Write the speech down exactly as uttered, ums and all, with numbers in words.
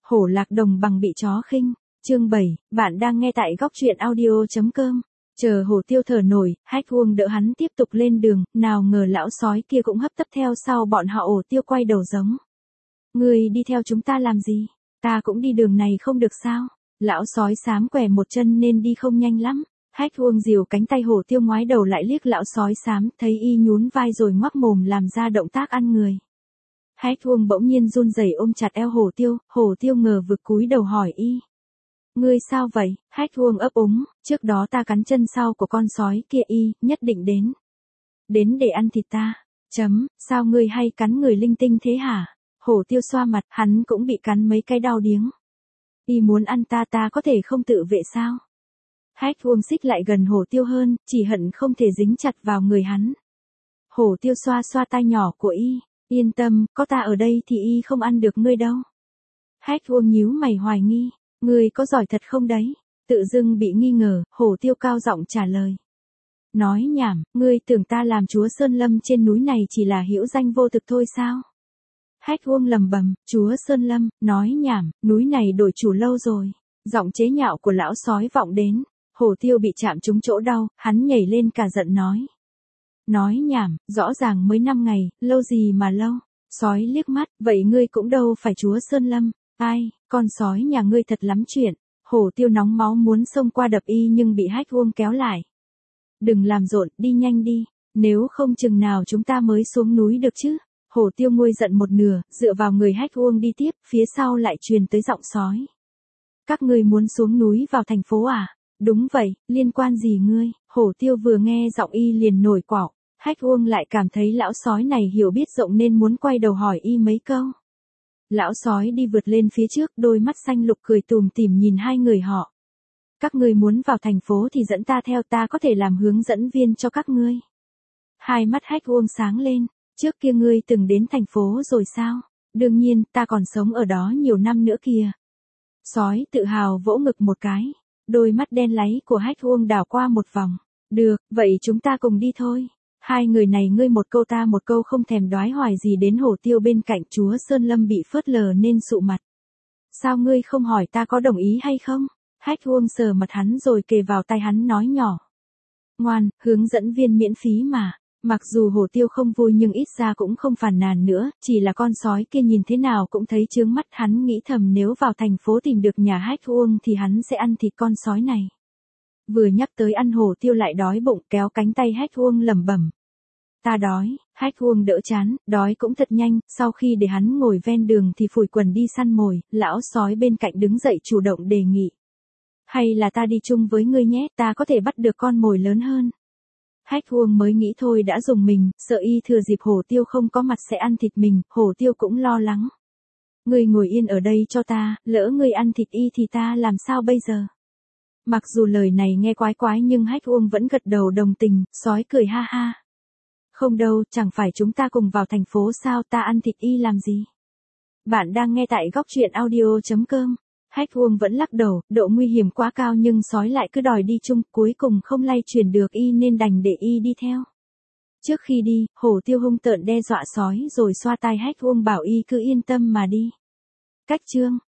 Hổ lạc đồng bằng bị chó khinh. Chương bảy, bạn đang nghe tại góc truyện audio.com. Chờ hổ tiêu thở nổi, Hách Uông đỡ hắn tiếp tục lên đường, nào ngờ lão sói kia cũng hấp tấp theo sau bọn họ. Hổ tiêu quay đầu giống. Ngươi đi theo chúng ta làm gì? Ta cũng đi đường này không được sao? Lão sói xám quẻ một chân nên đi không nhanh lắm. Hách Uông dìu cánh tay hổ tiêu ngoái đầu lại liếc lão sói xám, thấy y nhún vai rồi ngoác mồm làm ra động tác ăn người. Hách Uông bỗng nhiên run rẩy ôm chặt eo hổ tiêu, hổ tiêu ngờ vực cúi đầu hỏi y. Ngươi sao vậy? Hách Uông ấp úng, trước đó ta cắn chân sau của con sói kia y, nhất định đến. Đến để ăn thịt ta. Chấm, sao ngươi hay cắn người linh tinh thế hả? Hổ tiêu xoa mặt, hắn cũng bị cắn mấy cái đau điếng. Y muốn ăn ta ta có thể không tự vệ sao? Hách Uông xích lại gần hổ tiêu hơn, chỉ hận không thể dính chặt vào người hắn. Hổ tiêu xoa xoa tai nhỏ của y, yên tâm, có ta ở đây thì y không ăn được ngươi đâu. Hách Uông nhíu mày hoài nghi, ngươi có giỏi thật không đấy? Tự dưng bị nghi ngờ, hổ tiêu cao giọng trả lời. Nói nhảm, ngươi tưởng ta làm chúa Sơn Lâm trên núi này chỉ là hữu danh vô thực thôi sao? Hách Uông lầm bầm, chúa Sơn Lâm, nói nhảm, núi này đổi chủ lâu rồi. Giọng chế nhạo của lão sói vọng đến, hổ tiêu bị chạm trúng chỗ đau, hắn nhảy lên cả giận nói. Nói nhảm, rõ ràng mới năm ngày, lâu gì mà lâu. Sói liếc mắt, vậy ngươi cũng đâu phải chúa Sơn Lâm. Ai, con sói nhà ngươi thật lắm chuyện. Hổ tiêu nóng máu muốn xông qua đập y nhưng bị Hách Uông kéo lại. Đừng làm rộn, đi nhanh đi, nếu không chừng nào chúng ta mới xuống núi được chứ. Hổ tiêu nguôi giận một nửa, dựa vào người Hách Uông đi tiếp, phía sau lại truyền tới giọng sói. Các ngươi muốn xuống núi vào thành phố à? Đúng vậy, liên quan gì ngươi? Hổ tiêu vừa nghe giọng y liền nổi quạo. Hách Uông lại cảm thấy lão sói này hiểu biết rộng nên muốn quay đầu hỏi y mấy câu. Lão sói đi vượt lên phía trước, đôi mắt xanh lục cười tùm tìm nhìn hai người họ. Các ngươi muốn vào thành phố thì dẫn ta theo, ta có thể làm hướng dẫn viên cho các ngươi. Hai mắt Hách Uông sáng lên, trước kia ngươi từng đến thành phố rồi sao? Đương nhiên, ta còn sống ở đó nhiều năm nữa kìa. Sói tự hào vỗ ngực một cái, đôi mắt đen láy của Hách Uông đảo qua một vòng. Được, vậy chúng ta cùng đi thôi. Hai người này ngươi một câu ta một câu không thèm đoái hoài gì đến hổ tiêu bên cạnh. Chúa Sơn Lâm bị phớt lờ nên sụ mặt. Sao ngươi không hỏi ta có đồng ý hay không? Hách Uông sờ mặt hắn rồi kề vào tai hắn nói nhỏ. Ngoan, hướng dẫn viên miễn phí mà. Mặc dù hổ tiêu không vui nhưng ít ra cũng không phàn nàn nữa, chỉ là con sói kia nhìn thế nào cũng thấy chướng mắt. Hắn nghĩ thầm nếu vào thành phố tìm được nhà Hách Uông thì hắn sẽ ăn thịt con sói này. Vừa nhắc tới ăn hổ tiêu lại đói bụng, kéo cánh tay Hách Uông lẩm bẩm. Ta đói. Hách Uông đỡ chán, đói cũng thật nhanh, sau khi để hắn ngồi ven đường thì phủi quần đi săn mồi, lão sói bên cạnh đứng dậy chủ động đề nghị. Hay là ta đi chung với ngươi nhé, ta có thể bắt được con mồi lớn hơn. Hách Uông mới nghĩ thôi đã dùng mình, sợ y thừa dịp hổ tiêu không có mặt sẽ ăn thịt mình, hổ tiêu cũng lo lắng. Ngươi ngồi yên ở đây cho ta, lỡ ngươi ăn thịt y thì ta làm sao bây giờ? Mặc dù lời này nghe quái quái nhưng Hách Uông vẫn gật đầu đồng tình, sói cười ha ha. Không đâu, chẳng phải chúng ta cùng vào thành phố sao, ta ăn thịt y làm gì? Bạn đang nghe tại góc truyện audio.com. Hách Uông vẫn lắc đầu, độ nguy hiểm quá cao nhưng sói lại cứ đòi đi chung, cuối cùng không lay chuyển được y nên đành để y đi theo. Trước khi đi, hổ tiêu hung tợn đe dọa sói rồi xoa tai Hách Uông bảo y cứ yên tâm mà đi. Cách chương.